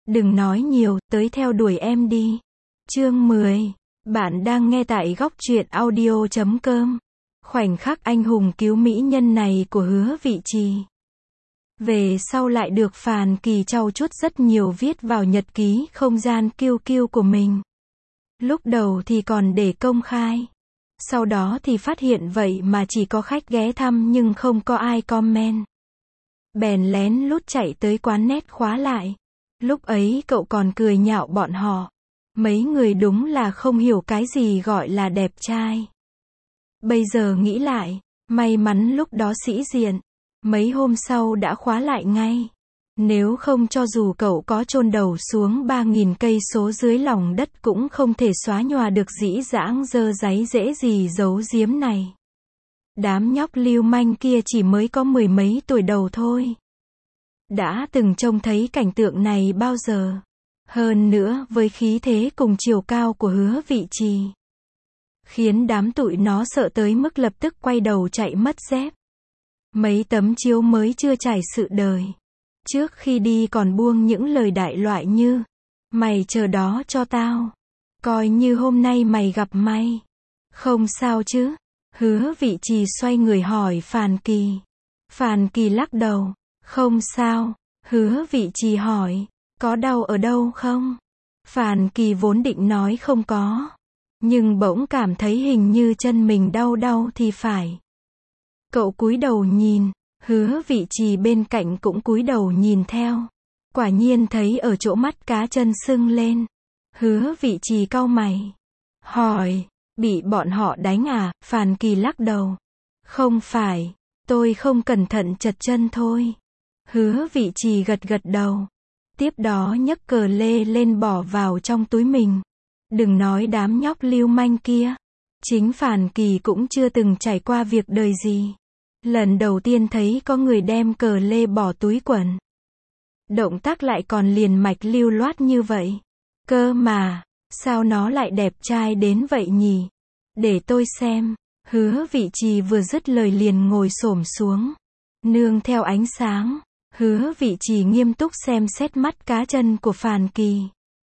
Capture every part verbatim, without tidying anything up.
Đừng nói nhiều, tới theo đuổi em đi. Chương mười. Bạn đang nghe tại góc truyện audio chấm com. Khoảnh khắc anh hùng cứu mỹ nhân này của Hứa Vị Trì. Về sau lại được Phàn Kỳ trau chuốt rất nhiều viết vào nhật ký không gian kiêu kiêu của mình. Lúc đầu thì còn để công khai. Sau đó thì phát hiện vậy mà chỉ có khách ghé thăm nhưng không có ai comment. Bèn lén lút chạy tới quán net khóa lại. Lúc ấy cậu còn cười nhạo bọn họ. Mấy người đúng là không hiểu cái gì gọi là đẹp trai. Bây giờ nghĩ lại, may mắn lúc đó sĩ diện. Mấy hôm sau đã khóa lại ngay. Nếu không cho dù cậu có chôn đầu xuống ba nghìn cây số dưới lòng đất cũng không thể xóa nhòa được dĩ dãng dơ dáy dễ gì giấu giếm này. Đám nhóc lưu manh kia chỉ mới có mười mấy tuổi đầu thôi. Đã từng trông thấy cảnh tượng này bao giờ. Hơn nữa với khí thế cùng chiều cao của Hứa Vị Trì. Khiến đám tụi nó sợ tới mức lập tức quay đầu chạy mất dép. Mấy tấm chiếu mới chưa trải sự đời. Trước khi đi còn buông những lời đại loại như: mày chờ đó cho tao. Coi như hôm nay mày gặp may. Không sao chứ? Hứa Vị Trì xoay người hỏi Phàn Kỳ. Phàn Kỳ lắc đầu. Không sao. Hứa Vị Trì hỏi. Có đau ở đâu không? Phàn Kỳ vốn định nói không có. Nhưng bỗng cảm thấy hình như chân mình đau đau thì phải. Cậu cúi đầu nhìn. Hứa Vị Trì bên cạnh cũng cúi đầu nhìn theo. Quả nhiên thấy ở chỗ mắt cá chân sưng lên. Hứa Vị Trì cau mày. Hỏi. Bị bọn họ đánh à? Phàn Kỳ lắc đầu. Không phải. Tôi không cẩn thận trật chân thôi. Hứa Vị Trì gật gật đầu. Tiếp đó nhấc cờ lê lên bỏ vào trong túi mình. Đừng nói đám nhóc lưu manh kia. Chính Phàn Kỳ cũng chưa từng trải qua việc đời gì. Lần đầu tiên thấy có người đem cờ lê bỏ túi quần. Động tác lại còn liền mạch lưu loát như vậy. Cơ mà, sao nó lại đẹp trai đến vậy nhỉ? Để tôi xem. Hứa Vị Trì vừa dứt lời liền ngồi xổm xuống. Nương theo ánh sáng. Hứa Vị Trì nghiêm túc xem xét mắt cá chân của Phàn Kỳ.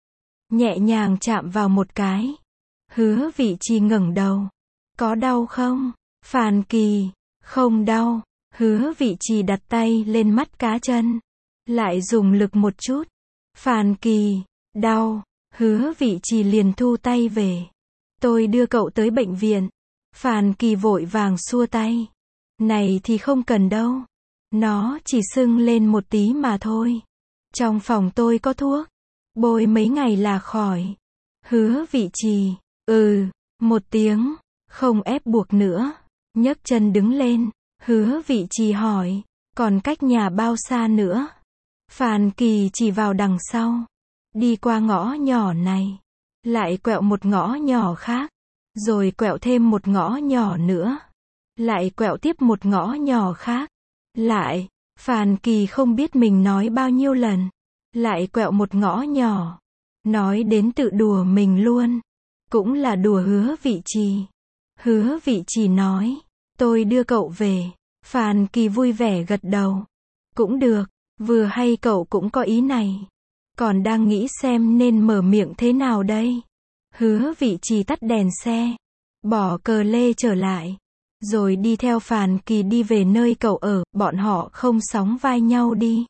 Nhẹ nhàng chạm vào một cái. Hứa Vị Trì ngẩng đầu. Có đau không? Phàn Kỳ. Không đau. Hứa Vị Trì đặt tay lên mắt cá chân. Lại dùng lực một chút. Phàn Kỳ. Đau. Hứa Vị Trì liền thu tay về. Tôi đưa cậu tới bệnh viện. Phàn Kỳ vội vàng xua tay. Này thì không cần đâu. Nó chỉ sưng lên một tí mà thôi. Trong phòng tôi có thuốc. Bôi mấy ngày là khỏi. Hứa Vị Trì. Ừ. Một tiếng. Không ép buộc nữa. Nhấc chân đứng lên. Hứa Vị Trì hỏi. Còn cách nhà bao xa nữa? Phàn Kỳ chỉ vào đằng sau. Đi qua ngõ nhỏ này. Lại quẹo một ngõ nhỏ khác. Rồi quẹo thêm một ngõ nhỏ nữa. Lại quẹo tiếp một ngõ nhỏ khác. Lại. Phàn Kỳ không biết mình nói bao nhiêu lần. Lại quẹo một ngõ nhỏ. Nói đến tự đùa mình luôn. Cũng là đùa Hứa Vị Trì. Hứa Vị Trì nói. Tôi đưa cậu về. Phàn Kỳ vui vẻ gật đầu. Cũng được. Vừa hay cậu cũng có ý này. Còn đang nghĩ xem nên mở miệng thế nào đây. Hứa Vị Trì tắt đèn xe. Bỏ cờ lê trở lại. Rồi đi theo Phàn Kỳ đi về nơi cậu ở. Bọn họ không sóng vai nhau đi.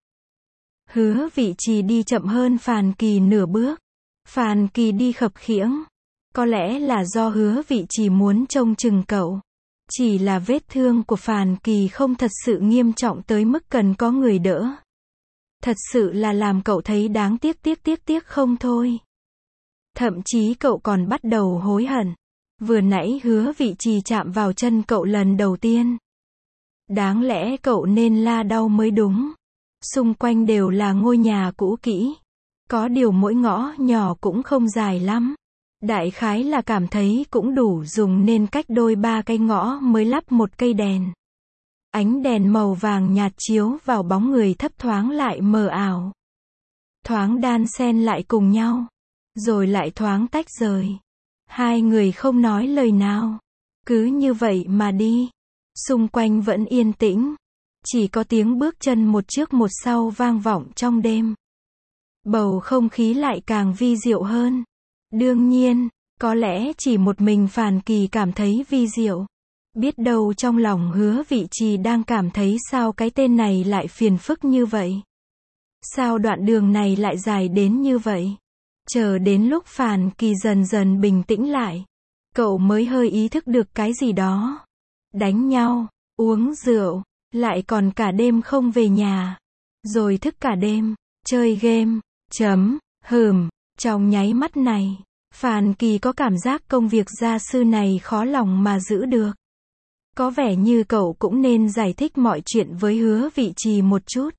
Hứa Vị Trì đi chậm hơn Phàn Kỳ nửa bước. Phàn Kỳ đi khập khiễng. Có lẽ là do Hứa Vị Trì muốn trông chừng cậu. Chỉ là vết thương của Phàn Kỳ không thật sự nghiêm trọng tới mức cần có người đỡ. Thật sự là làm cậu thấy đáng tiếc tiếc tiếc tiếc không thôi. Thậm chí cậu còn bắt đầu hối hận. Vừa nãy Hứa Vị Trì chạm vào chân cậu lần đầu tiên. Đáng lẽ cậu nên la đau mới đúng. Xung quanh đều là ngôi nhà cũ kỹ. Có điều mỗi ngõ nhỏ cũng không dài lắm. Đại khái là cảm thấy cũng đủ dùng nên cách đôi ba cây ngõ mới lắp một cây đèn. Ánh đèn màu vàng nhạt chiếu vào bóng người thấp thoáng lại mờ ảo. Thoáng đan xen lại cùng nhau. Rồi lại thoáng tách rời. Hai người không nói lời nào. Cứ như vậy mà đi. Xung quanh vẫn yên tĩnh. Chỉ có tiếng bước chân một trước một sau vang vọng trong đêm. bầu không khí lại càng vi diệu hơn. Đương nhiên, có lẽ chỉ một mình Phàn Kỳ cảm thấy vi diệu. Biết đâu trong lòng Hứa Vị Trì đang cảm thấy sao cái tên này lại phiền phức như vậy. Sao đoạn đường này lại dài đến như vậy. Chờ đến lúc Phàn Kỳ dần dần bình tĩnh lại, cậu mới hơi ý thức được cái gì đó. Đánh nhau, uống rượu, lại còn cả đêm không về nhà. Rồi thức cả đêm, chơi game, chấm, hừm, trong nháy mắt này, Phàn Kỳ có cảm giác công việc gia sư này khó lòng mà giữ được. Có vẻ như cậu cũng nên giải thích mọi chuyện với Hứa Vị Trì một chút.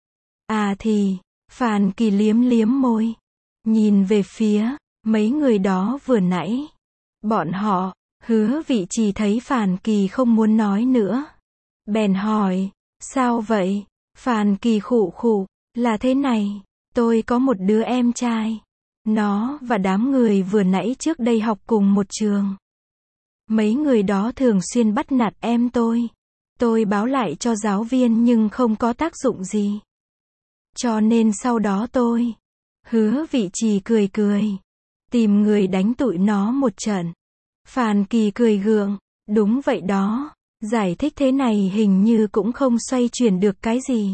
À thì, Phàn Kỳ liếm liếm môi, nhìn về phía mấy người đó vừa nãy. Bọn họ, Hứa Vị Trì thấy Phàn Kỳ không muốn nói nữa, bèn hỏi, sao vậy? Phàn Kỳ khụ khụ, là thế này, tôi có một đứa em trai. Nó và đám người vừa nãy trước đây học cùng một trường. Mấy người đó thường xuyên bắt nạt em tôi. Tôi báo lại cho giáo viên nhưng không có tác dụng gì. Cho nên sau đó tôi, Hứa Vị Trì cười cười, tìm người đánh tụi nó một trận. Phàn Kỳ cười gượng, đúng vậy đó, giải thích thế này hình như cũng không xoay chuyển được cái gì.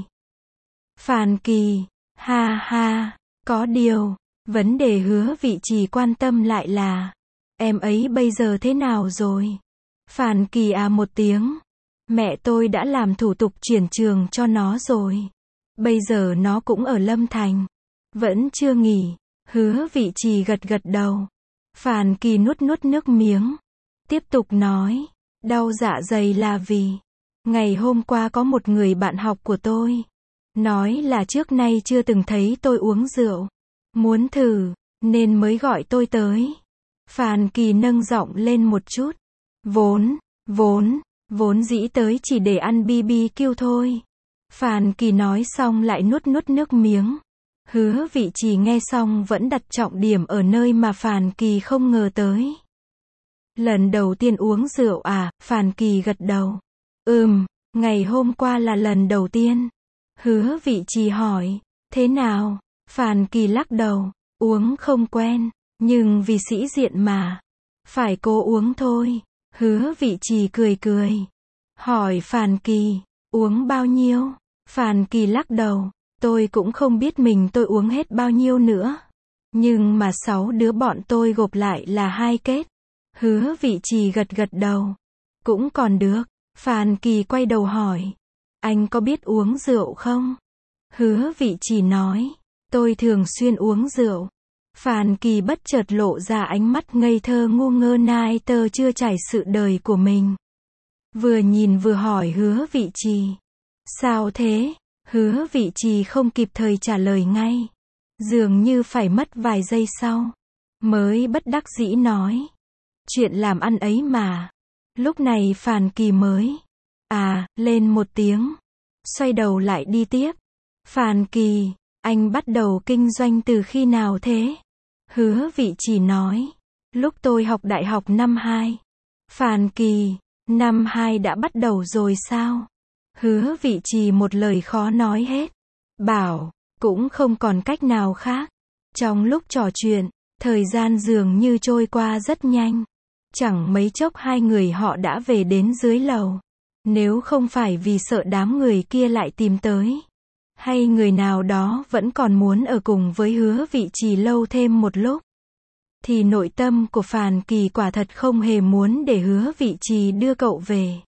Phàn Kỳ, ha ha, có điều, vấn đề Hứa Vị Trì quan tâm lại là, em ấy bây giờ thế nào rồi? Phàn Kỳ à một tiếng, mẹ tôi đã làm thủ tục chuyển trường cho nó rồi. Bây giờ nó cũng ở Lâm Thành. Vẫn chưa nghỉ. Hứa Vị Trì gật gật đầu. Phàn Kỳ nuốt nuốt nước miếng. Tiếp tục nói, đau dạ dày là vì, ngày hôm qua có một người bạn học của tôi, nói là trước nay chưa từng thấy tôi uống rượu. Muốn thử, nên mới gọi tôi tới. Phàn Kỳ nâng giọng lên một chút. Vốn, vốn, vốn dĩ tới chỉ để ăn bi bi kiu thôi. Phàn Kỳ nói xong lại nuốt nuốt nước miếng. Hứa Vị Trì nghe xong vẫn đặt trọng điểm ở nơi mà Phàn Kỳ không ngờ tới. Lần đầu tiên uống rượu à? Phàn Kỳ gật đầu. Ừm, ngày hôm qua là lần đầu tiên. Hứa Vị Trì hỏi, thế nào? Phàn Kỳ lắc đầu, uống không quen, nhưng vì sĩ diện mà, phải cố uống thôi. Hứa Vị Trì cười cười, hỏi Phàn Kỳ, uống bao nhiêu? Phàn Kỳ lắc đầu, tôi cũng không biết mình tôi uống hết bao nhiêu nữa. Nhưng mà sáu đứa bọn tôi gộp lại là hai kết. Hứa Vị Trì gật gật đầu. Cũng còn được. Phàn Kỳ quay đầu hỏi, anh có biết uống rượu không? Hứa Vị Trì nói, tôi thường xuyên uống rượu. Phàn Kỳ bất chợt lộ ra ánh mắt ngây thơ ngu ngơ nai tơ chưa trải sự đời của mình. Vừa nhìn vừa hỏi Hứa Vị Trì, sao thế? Hứa Vị Trì không kịp thời trả lời ngay. Dường như phải mất vài giây sau, mới bất đắc dĩ nói, chuyện làm ăn ấy mà. Lúc này Phàn Kỳ mới, à, lên một tiếng, xoay đầu lại đi tiếp. Phàn Kỳ, anh bắt đầu kinh doanh từ khi nào thế? Hứa Vị Trì nói, lúc tôi học đại học năm hai. Phàn Kỳ, năm hai đã bắt đầu rồi sao? Hứa Vị Trì một lời khó nói hết. Bảo, cũng không còn cách nào khác. Trong lúc trò chuyện, thời gian dường như trôi qua rất nhanh. Chẳng mấy chốc hai người họ đã về đến dưới lầu. Nếu không phải vì sợ đám người kia lại tìm tới, hay người nào đó vẫn còn muốn ở cùng với Hứa Vị Trì lâu thêm một lúc, thì nội tâm của Phàn Kỳ quả thật không hề muốn để Hứa Vị Trì đưa cậu về.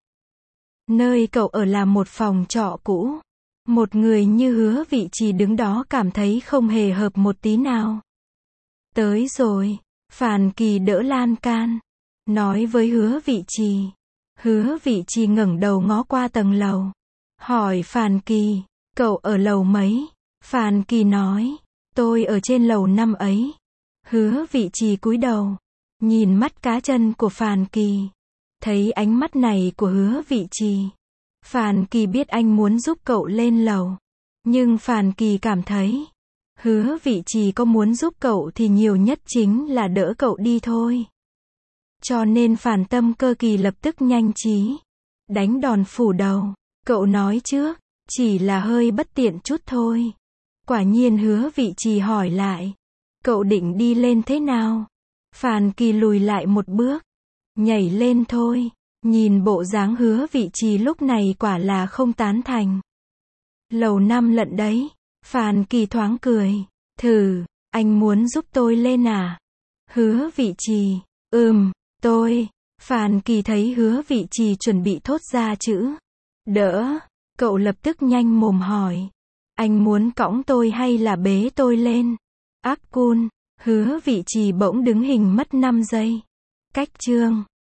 Nơi cậu ở là một phòng trọ cũ. Một người như Hứa Vị Trì đứng đó cảm thấy không hề hợp một tí nào. Tới rồi. Phàn Kỳ đỡ lan can, nói với Hứa Vị Trì. Hứa Vị Trì ngẩng đầu ngó qua tầng lầu, hỏi Phàn Kỳ, cậu ở lầu mấy? Phàn Kỳ nói, tôi ở trên lầu năm ấy. Hứa Vị Trì cúi đầu, nhìn mắt cá chân của Phàn Kỳ. Thấy ánh mắt này của Hứa Vị Trì, Phàn Kỳ biết anh muốn giúp cậu lên lầu. Nhưng Phàn Kỳ cảm thấy, Hứa Vị Trì có muốn giúp cậu thì nhiều nhất chính là đỡ cậu đi thôi. Cho nên Phàn Tâm Cơ Kỳ lập tức nhanh trí, đánh đòn phủ đầu. Cậu nói trước, chỉ là hơi bất tiện chút thôi. Quả nhiên Hứa Vị Trì hỏi lại. Cậu định đi lên thế nào? Phan Kỳ lùi lại một bước. Nhảy lên thôi. Nhìn bộ dáng Hứa Vị Trì lúc này quả là không tán thành. Lầu năm lận đấy. Phan Kỳ thoáng cười. Thử, anh muốn giúp tôi lên à? Hứa Vị Trì. Ừm, tôi. Phan Kỳ thấy Hứa Vị Trì chuẩn bị thốt ra chữ đỡ. Cậu lập tức nhanh mồm hỏi. Anh muốn cõng tôi hay là bế tôi lên? Ác cun. Hứa Vị Trì bỗng đứng hình mất năm giây. Cách chương